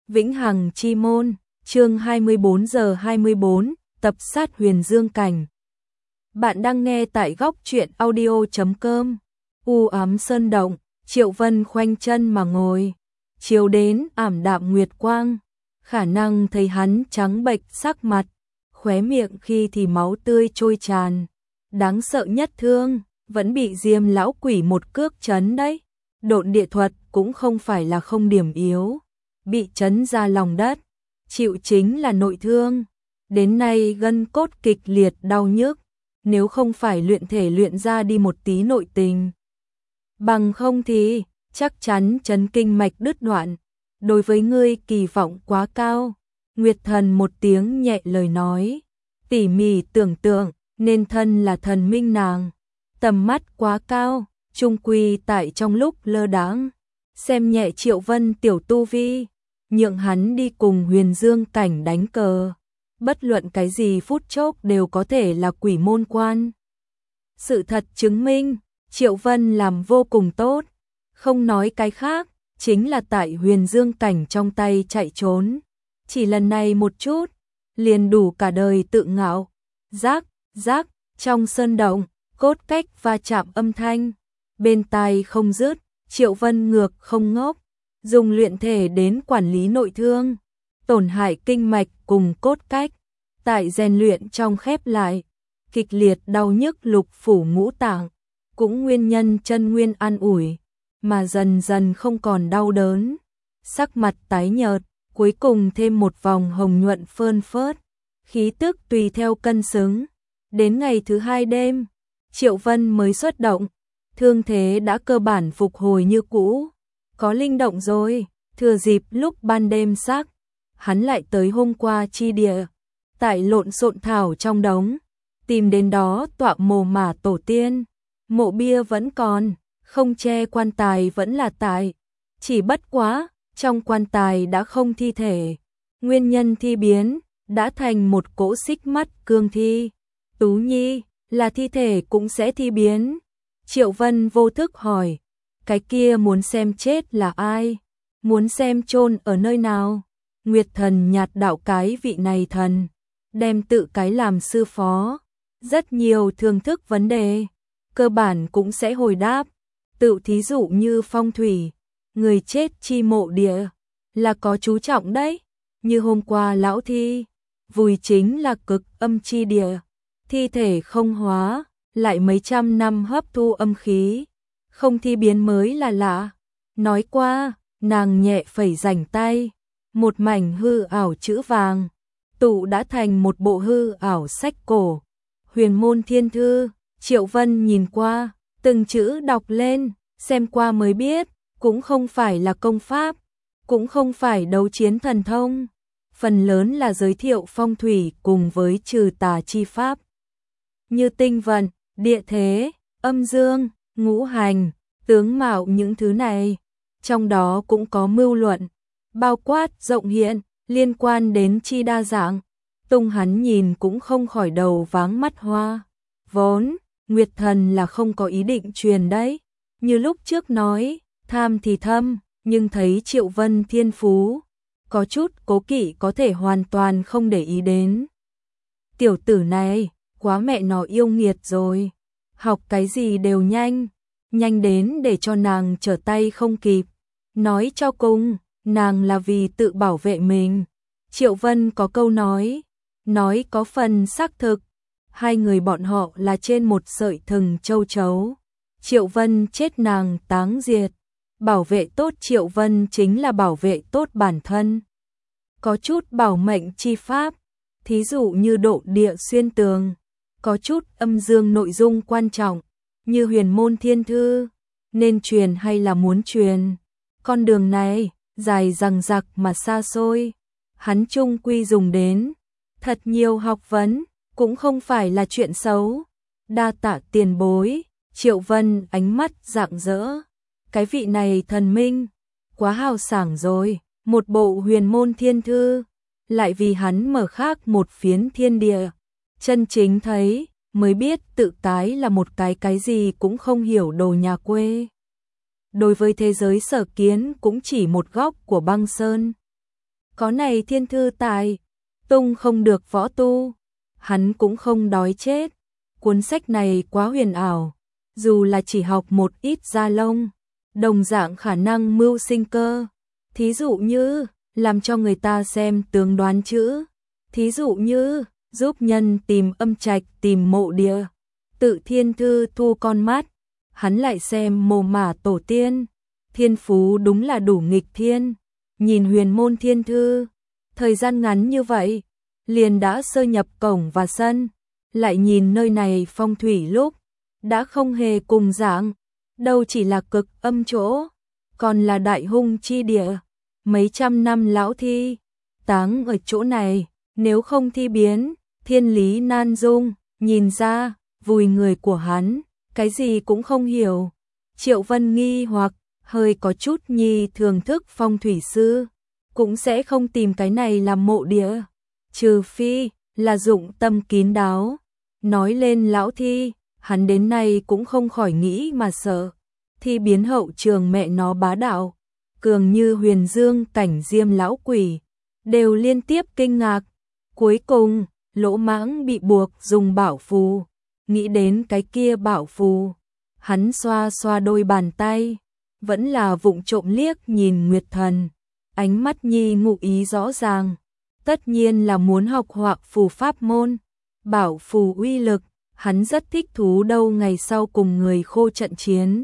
Vĩnh Hằng Chi Môn, chương 24 giờ 24, tập sát Huyền Dương Cảnh. Bạn đang nghe tại góc truyện audio.com. U ám sơn động, Triệu Vân khoanh chân mà ngồi, chiếu đến ảm đạm nguyệt quang, khả năng thấy hắn trắng bệch sắc mặt, khóe miệng khi thì máu tươi trôi tràn. Đáng sợ nhất thương, vẫn bị Diêm lão quỷ một cước chấn đấy. Độn địa thuật cũng không phải là không điểm yếu, bị chấn ra lòng đất, chịu chính là nội thương. Đến nay gân cốt kịch liệt đau nhức, nếu không phải luyện thể luyện ra đi một tí nội tình, bằng không thì chắc chắn chấn kinh mạch đứt đoạn. Đối với ngươi kỳ vọng quá cao. Nguyệt Thần một tiếng nhẹ lời nói, tỉ mỉ tưởng tượng, nên thân là thần minh nàng, tầm mắt quá cao, chung quy tại trong lúc lơ đãng, xem nhẹ Triệu Vân tiểu tu vi, nhượng hắn đi cùng Huyền Dương Cảnh đánh cờ. Bất luận cái gì phút chốc đều có thể là quỷ môn quan. Sự thật chứng minh, Triệu Vân làm vô cùng tốt, không nói cái khác, chính là tại Huyền Dương Cảnh trong tay chạy trốn. Chỉ lần này một chút, liền đủ cả đời tự ngạo. Rác, rác, trong sơn động, cốt cách va chạm âm thanh, bên tai không dứt. Triệu Vân ngược không ngốc, dùng luyện thể đến quản lý nội thương, tổn hại kinh mạch cùng cốt cách, tại rèn luyện trong khép lại, kịch liệt đau nhức lục phủ ngũ tạng, cũng nguyên nhân chân nguyên an ủi, mà dần dần không còn đau đớn. Sắc mặt tái nhợt, cuối cùng thêm một vòng hồng nhuận phơn phớt, khí tức tùy theo cân xứng. Đến ngày thứ hai đêm, Triệu Vân mới xuất động, thương thế đã cơ bản phục hồi như cũ, có linh động rồi. Thừa dịp lúc ban đêm sắc, hắn lại tới hôm qua chi địa, tại lộn xộn thảo trong đống, tìm đến đó tọa mồ mả tổ tiên. Mộ bia vẫn còn, không che quan tài vẫn là tại, chỉ bất quá, trong quan tài đã không thi thể. Nguyên nhân thi biến, đã thành một cỗ xích mắt cương thi. Tú Nhi, là thi thể cũng sẽ thi biến. Triệu Vân vô thức hỏi, cái kia muốn xem chết là ai? Muốn xem chôn ở nơi nào? Nguyệt Thần nhạt đạo cái vị này thần, đem tự cái làm sư phó. Rất nhiều thưởng thức vấn đề, cơ bản cũng sẽ hồi đáp. Tự thí dụ như phong thủy, người chết chi mộ địa, là có chú trọng đấy. Như hôm qua lão thi, vùi chính là cực âm chi địa, thi thể không hóa, lại mấy trăm năm hấp thu âm khí, không thi biến mới là lạ. Nói qua, nàng nhẹ phẩy rảnh tay, một mảnh hư ảo chữ vàng, tụ đã thành một bộ hư ảo sách cổ. Huyền môn thiên thư. Triệu Vân nhìn qua, từng chữ đọc lên, xem qua mới biết, cũng không phải là công pháp, cũng không phải đấu chiến thần thông, phần lớn là giới thiệu phong thủy cùng với trừ tà chi pháp, như tinh vận, địa thế, âm dương, ngũ hành, tướng mạo những thứ này. Trong đó cũng có mưu luận, bao quát rộng hiện, liên quan đến chi đa dạng. Tung hắn nhìn cũng không khỏi đầu váng mắt hoa. Vốn, Nguyệt Thần là không có ý định truyền đấy. Như lúc trước nói, tham thì thâm, nhưng thấy Triệu Vân thiên phú, có chút cố kỵ có thể hoàn toàn không để ý đến. Tiểu tử này, quá mẹ nó yêu nghiệt rồi. Học cái gì đều nhanh, nhanh đến để cho nàng trở tay không kịp. Nói cho cùng, nàng là vì tự bảo vệ mình. Triệu Vân có câu nói có phần xác thực. Hai người bọn họ là trên một sợi thừng châu chấu. Triệu Vân chết nàng táng diệt. Bảo vệ tốt Triệu Vân chính là bảo vệ tốt bản thân. Có chút bảo mệnh chi pháp, thí dụ như độ địa xuyên tường. Có chút âm dương nội dung quan trọng, như huyền môn thiên thư, nên truyền hay là muốn truyền. Con đường này, dài dằng dặc mà xa xôi, hắn chung quy dùng đến. Thật nhiều học vấn, cũng không phải là chuyện xấu. Đa tạ tiền bối. Triệu Vân ánh mắt rạng rỡ. Cái vị này thần minh, quá hào sảng rồi. Một bộ huyền môn thiên thư, lại vì hắn mở khác một phiến thiên địa. Chân chính thấy, mới biết tự cái là một cái gì cũng không hiểu đồ nhà quê. Đối với thế giới sở kiến cũng chỉ một góc của băng sơn. Có này thiên thư tại, tung không được võ tu, hắn cũng không đói chết. Cuốn sách này quá huyền ảo, dù là chỉ học một ít gia lông, đồng dạng khả năng mưu sinh cơ. Thí dụ như, làm cho người ta xem tướng đoán chữ. Thí dụ như, giúp nhân tìm âm trạch tìm mộ địa. Tự thiên thư thu con mắt, hắn lại xem mồ mả tổ tiên. Thiên phú đúng là đủ nghịch thiên. Nhìn huyền môn thiên thư, thời gian ngắn như vậy, liền đã sơ nhập cổng và sân. Lại nhìn nơi này phong thủy lúc, đã không hề cùng dạng, đâu chỉ là cực âm chỗ, còn là đại hung chi địa. Mấy trăm năm lão thi, táng ở chỗ này, nếu không thi biến, thiên lý nan dung, nhìn ra, vùi người của hắn, cái gì cũng không hiểu. Triệu Vân nghi hoặc, hơi có chút nhi thường thức phong thủy sư, cũng sẽ không tìm cái này làm mộ địa, trừ phi là dụng tâm kín đáo. Nói lên lão thi, hắn đến nay cũng không khỏi nghĩ mà sợ. Thi biến hậu trường mẹ nó bá đạo, cường như huyền dương cảnh diêm lão quỷ, đều liên tiếp kinh ngạc. Cuối cùng, lỗ mãng bị buộc dùng bảo phù, nghĩ đến cái kia bảo phù, hắn xoa xoa đôi bàn tay, vẫn là vụng trộm liếc nhìn Nguyệt Thần, ánh mắt nhi ngụ ý rõ ràng, tất nhiên là muốn học họa phù pháp môn. Bảo phù uy lực, hắn rất thích thú đâu ngày sau cùng người Khô trận chiến.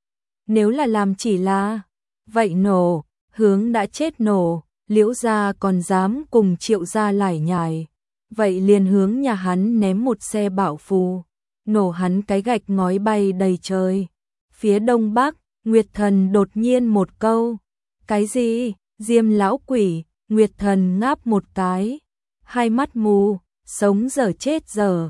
Nếu là làm chỉ là, vậy nổ, hướng đã chết nổ, Liễu gia còn dám cùng Triệu gia lải nhải, vậy liền hướng nhà hắn ném một xe bảo phù, nổ hắn cái gạch ngói bay đầy trời. Phía đông bắc, Nguyệt Thần đột nhiên một câu, cái gì, Diêm lão quỷ. Nguyệt Thần ngáp một cái, hai mắt mù, sống dở chết dở.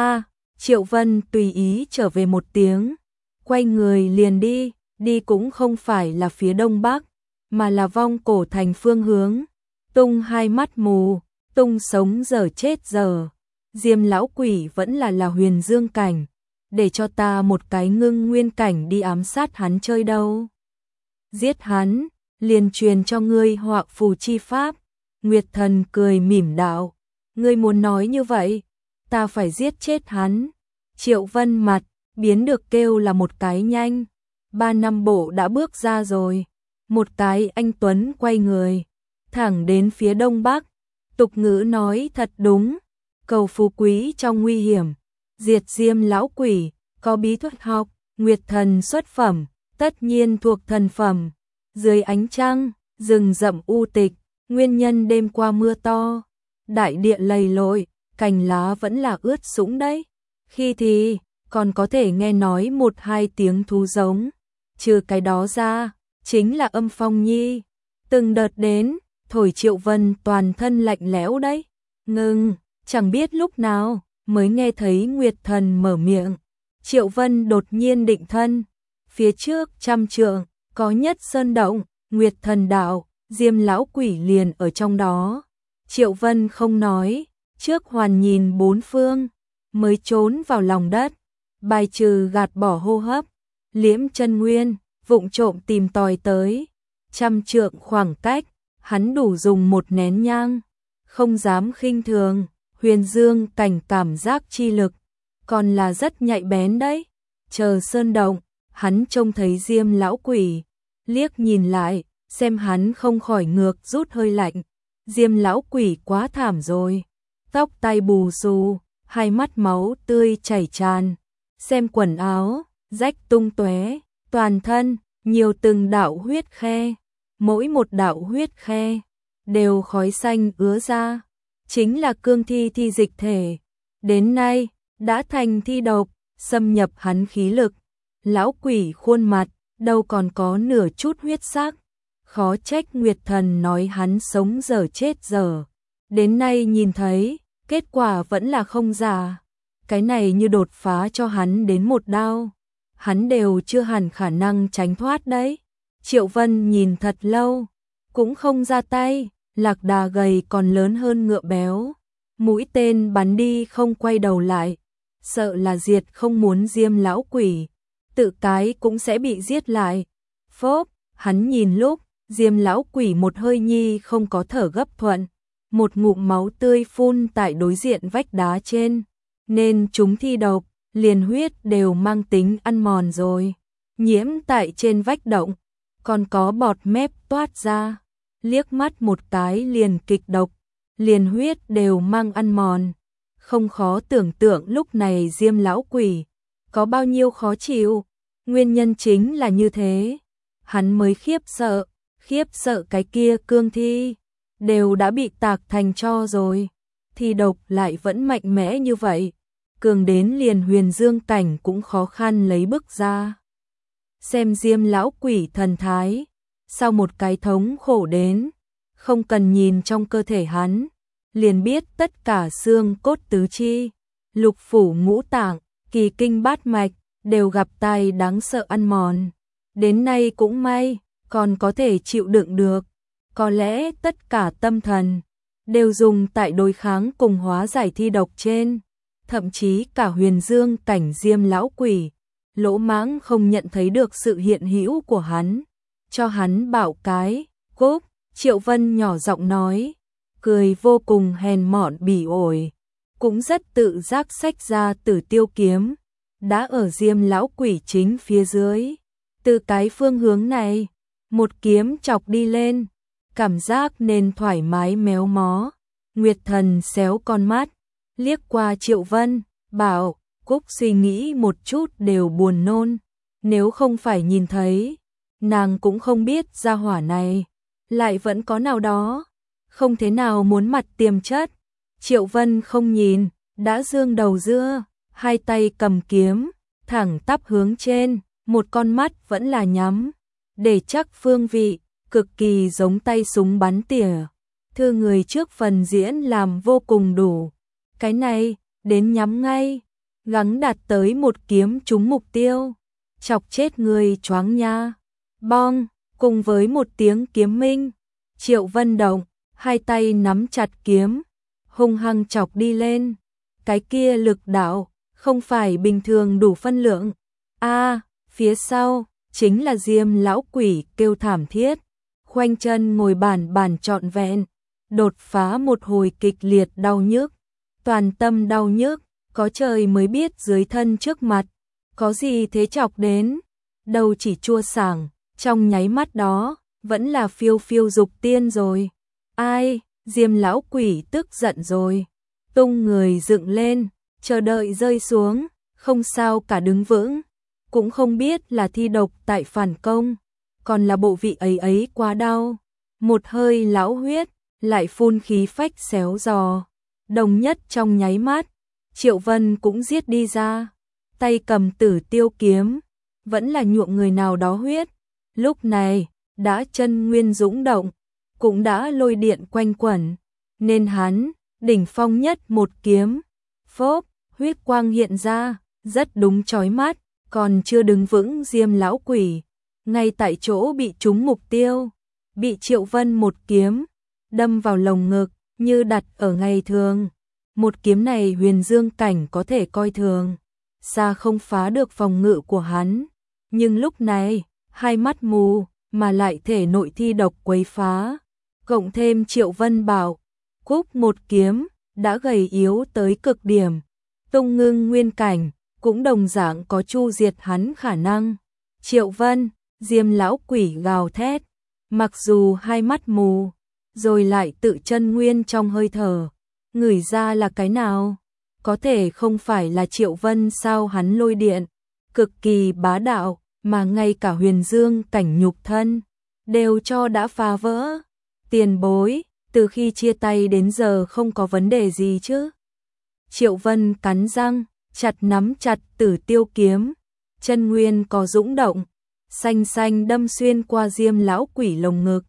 Triệu Vân tùy ý trở về một tiếng, quay người liền đi, đi cũng không phải là phía đông bắc, mà là Vong Cổ Thành phương hướng. Tung hai mắt mù, tung sống dở chết dở. Diêm lão quỷ vẫn là huyền dương cảnh, để cho ta một cái ngưng nguyên cảnh đi ám sát hắn chơi đâu. Giết hắn, liền truyền cho ngươi họa phù chi pháp. Nguyệt Thần cười mỉm đạo, ngươi muốn nói như vậy, ta phải giết chết hắn. Triệu Vân mặt, biến được kêu là một cái nhanh. 3 năm bộ đã bước ra rồi. Một cái anh tuấn quay người, thẳng đến phía đông bắc. Tục ngữ nói thật đúng, cầu phú quý trong nguy hiểm. Diệt Diêm lão quỷ, có bí thuật học, Nguyệt Thần xuất phẩm, tất nhiên thuộc thần phẩm. Dưới ánh trăng, rừng rậm u tịch, nguyên nhân đêm qua mưa to, đại địa lầy lội, cành lá vẫn là ướt sũng đấy. Khi thì, còn có thể nghe nói một hai tiếng thú giống. Trừ cái đó ra, chính là âm phong nhi. Từng đợt đến, thổi Triệu Vân toàn thân lạnh lẽo đấy. Ngừng, chẳng biết lúc nào, mới nghe thấy Nguyệt Thần mở miệng. Triệu Vân đột nhiên định thân. Phía trước 100 trượng, có Nhất Sơn Động, Nguyệt Thần đạo, Diêm lão quỷ liền ở trong đó. Triệu Vân không nói, trước hoàn nhìn bốn phương, mới trốn vào lòng đất, bài trừ gạt bỏ hô hấp, liễm chân nguyên, vụng trộm tìm tòi tới. 100 trượng khoảng cách, hắn đủ dùng một nén nhang, không dám khinh thường. Huyền dương cảnh cảm giác chi lực, còn là rất nhạy bén đấy. Chờ sơn động, hắn trông thấy Diêm lão quỷ, liếc nhìn lại, xem hắn không khỏi ngược rút hơi lạnh. Diêm lão quỷ quá thảm rồi, tóc tai bù xù, hai mắt máu tươi chảy tràn, xem quần áo rách tung tóe, toàn thân nhiều từng đạo huyết khe, mỗi một đạo huyết khe đều khói xanh ứa ra, chính là cương thi thi dịch thể, đến nay đã thành thi độc, xâm nhập hắn khí lực. Lão quỷ khuôn mặt đâu còn có nửa chút huyết sắc, khó trách Nguyệt Thần nói hắn sống dở chết dở. Đến nay nhìn thấy, kết quả vẫn là không giả. Cái này như đột phá cho hắn đến một đao, hắn đều chưa hẳn khả năng tránh thoát đấy. Triệu Vân nhìn thật lâu, cũng không ra tay. Lạc đà gầy còn lớn hơn ngựa béo, mũi tên bắn đi không quay đầu lại, sợ là diệt không muốn Diêm lão quỷ, tự cái cũng sẽ bị giết lại. Phốp, hắn nhìn lúc, Diêm lão quỷ một hơi nhi không có thở gấp thuận, một ngụm máu tươi phun tại đối diện vách đá trên, nên chúng thi độc, liền huyết đều mang tính ăn mòn rồi, nhiễm tại trên vách động, còn có bọt mép toát ra, liếc mắt một cái liền kịch độc, liền huyết đều mang ăn mòn. Không khó tưởng tượng lúc này Diêm lão quỷ có bao nhiêu khó chịu, nguyên nhân chính là như thế, hắn mới khiếp sợ cái kia cương thi đều đã bị tạc thành tro rồi, thi độc lại vẫn mạnh mẽ như vậy, cường đến liền huyền dương cảnh cũng khó khăn lấy bước ra. Xem Diêm lão quỷ thần thái, sau một cái thống khổ đến, không cần nhìn trong cơ thể hắn, liền biết tất cả xương cốt tứ chi, lục phủ ngũ tạng, kỳ kinh bát mạch, đều gặp tai đáng sợ ăn mòn. Đến nay cũng may, còn có thể chịu đựng được. Có lẽ tất cả tâm thần, đều dùng tại đối kháng cùng hóa giải thi độc trên. Thậm chí cả huyền dương cảnh Diêm lão quỷ, lỗ mãng không nhận thấy được sự hiện hữu của hắn. Cho hắn bảo cái, cúp, Triệu Vân nhỏ giọng nói, cười vô cùng hèn mọn bỉ ổi, cũng rất tự giác xách ra Tử Tiêu kiếm, đã ở Diêm lão quỷ chính phía dưới. Từ cái phương hướng này, một kiếm chọc đi lên, cảm giác nên thoải mái méo mó. Nguyệt Thần xéo con mắt, liếc qua Triệu Vân, bảo, Cúc suy nghĩ một chút đều buồn nôn, nếu không phải nhìn thấy, nàng cũng không biết gia hỏa này, lại vẫn có nào đó, không thế nào muốn mặt tiềm chất. Triệu Vân không nhìn, đã dương đầu dưa, hai tay cầm kiếm, thẳng tắp hướng trên, một con mắt vẫn là nhắm, để chắc phương vị, cực kỳ giống tay súng bắn tỉa. Thư người trước phần diễn làm vô cùng đủ, cái này, đến nhắm ngay, gắng đạt tới một kiếm trúng mục tiêu, chọc chết người choáng nha. Bong, cùng với một tiếng kiếm minh, Triệu Vân động, hai tay nắm chặt kiếm, hung hăng chọc đi lên. Cái kia lực đạo, không phải bình thường đủ phân lượng. Phía sau, chính là Diêm lão quỷ kêu thảm thiết, khoanh chân ngồi bản trọn vẹn, đột phá một hồi kịch liệt đau nhức, toàn tâm đau nhức, có trời mới biết dưới thân trước mặt, có gì thế chọc đến, đầu chỉ chua sảng, trong nháy mắt đó, vẫn là phiêu phiêu dục tiên rồi. Ai, Diêm lão quỷ tức giận rồi, tung người dựng lên, chờ đợi rơi xuống, không sao cả đứng vững, cũng không biết là thi độc tại phản công, còn là bộ vị ấy quá đau, một hơi lão huyết, lại phun khí phách xéo giò, đồng nhất trong nháy mắt, Triệu Vân cũng giết đi ra, tay cầm Tử Tiêu kiếm, vẫn là nhuộm người nào đó huyết, lúc này, đã chân nguyên dũng động, cũng đã lôi điện quanh quẩn, nên hắn, đỉnh phong nhất một kiếm, phốp, huyết quang hiện ra, rất đúng chói mắt, còn chưa đứng vững Diêm lão quỷ, ngay tại chỗ bị trúng mục tiêu, bị Triệu Vân một kiếm, đâm vào lồng ngực, như đặt ở ngày thường. Một kiếm này huyền dương cảnh có thể coi thường, xa không phá được phòng ngự của hắn, nhưng lúc này, hai mắt mù, mà lại thể nội thi độc quấy phá, cộng thêm Triệu Vân bảo, Cúc một kiếm, đã gầy yếu tới cực điểm, tung ngưng nguyên cảnh, cũng đồng dạng có chu diệt hắn khả năng. Triệu Vân, Diêm lão quỷ gào thét, mặc dù hai mắt mù, rồi lại tự chân nguyên trong hơi thở, ngửi ra là cái nào, có thể không phải là Triệu Vân sao hắn lôi điện, cực kỳ bá đạo, mà ngay cả huyền dương cảnh nhục thân, đều cho đã phá vỡ. Tiền bối, từ khi chia tay đến giờ không có vấn đề gì chứ? Triệu Vân cắn răng, chặt nắm chặt Tử Tiêu kiếm, chân nguyên có dũng động, xanh xanh đâm xuyên qua Diêm lão quỷ lồng ngực.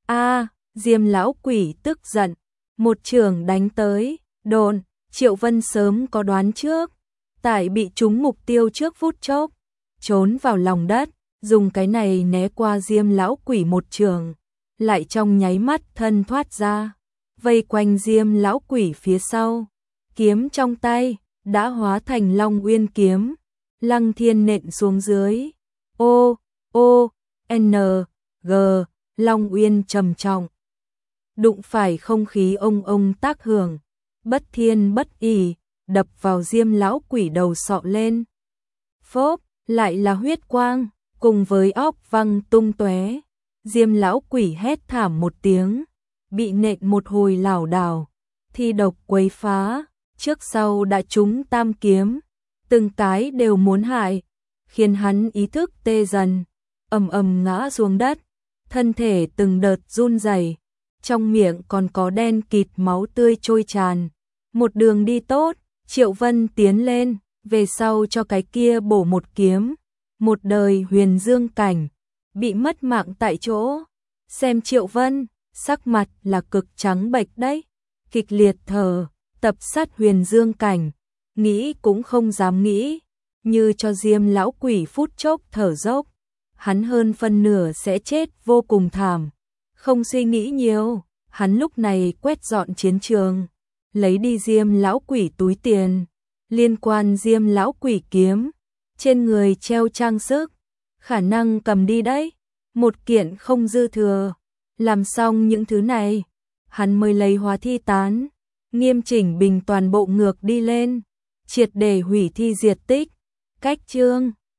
Diêm lão quỷ tức giận, một chưởng đánh tới, đồn, Triệu Vân sớm có đoán trước, tại bị trúng mục tiêu trước phút chốc, trốn vào lòng đất, dùng cái này né qua Diêm lão quỷ một chưởng, lại trong nháy mắt thân thoát ra, vây quanh Diêm lão quỷ phía sau, kiếm trong tay đã hóa thành Long Uyên kiếm, lăng thiên nện xuống dưới. G, Long Uyên trầm trọng. Đụng phải không khí ông tác hưởng, bất thiên bất ỷ, đập vào Diêm lão quỷ đầu sọ lên. Phốp, lại là huyết quang, cùng với óc văng tung tóe. Diêm lão quỷ hét thảm một tiếng, bị nện một hồi lảo đảo, thi độc quấy phá, trước sau đã trúng tam kiếm, từng cái đều muốn hại, khiến hắn ý thức tê dần, ầm ầm ngã xuống đất, thân thể từng đợt run rẩy, trong miệng còn có đen kịt máu tươi trôi tràn. Một đường đi tốt, Triệu Vân tiến lên, về sau cho cái kia bổ một kiếm, một đời huyền dương cảnh, bị mất mạng tại chỗ. Xem Triệu Vân, sắc mặt là cực trắng bệch đấy, kịch liệt thở, tập sát huyền dương cảnh, nghĩ cũng không dám nghĩ, như cho Diêm lão quỷ phút chốc thở dốc, hắn hơn phân nửa sẽ chết vô cùng thảm. Không suy nghĩ nhiều, hắn lúc này quét dọn chiến trường, lấy đi Diêm lão quỷ túi tiền, liên quan Diêm lão quỷ kiếm, trên người treo trang sức, khả năng cầm đi đấy, một kiện không dư thừa. Làm xong những thứ này, hắn mới lấy hóa thi tán, nghiêm chỉnh bình toàn bộ ngược đi lên, triệt để hủy thi diệt tích. Cách chương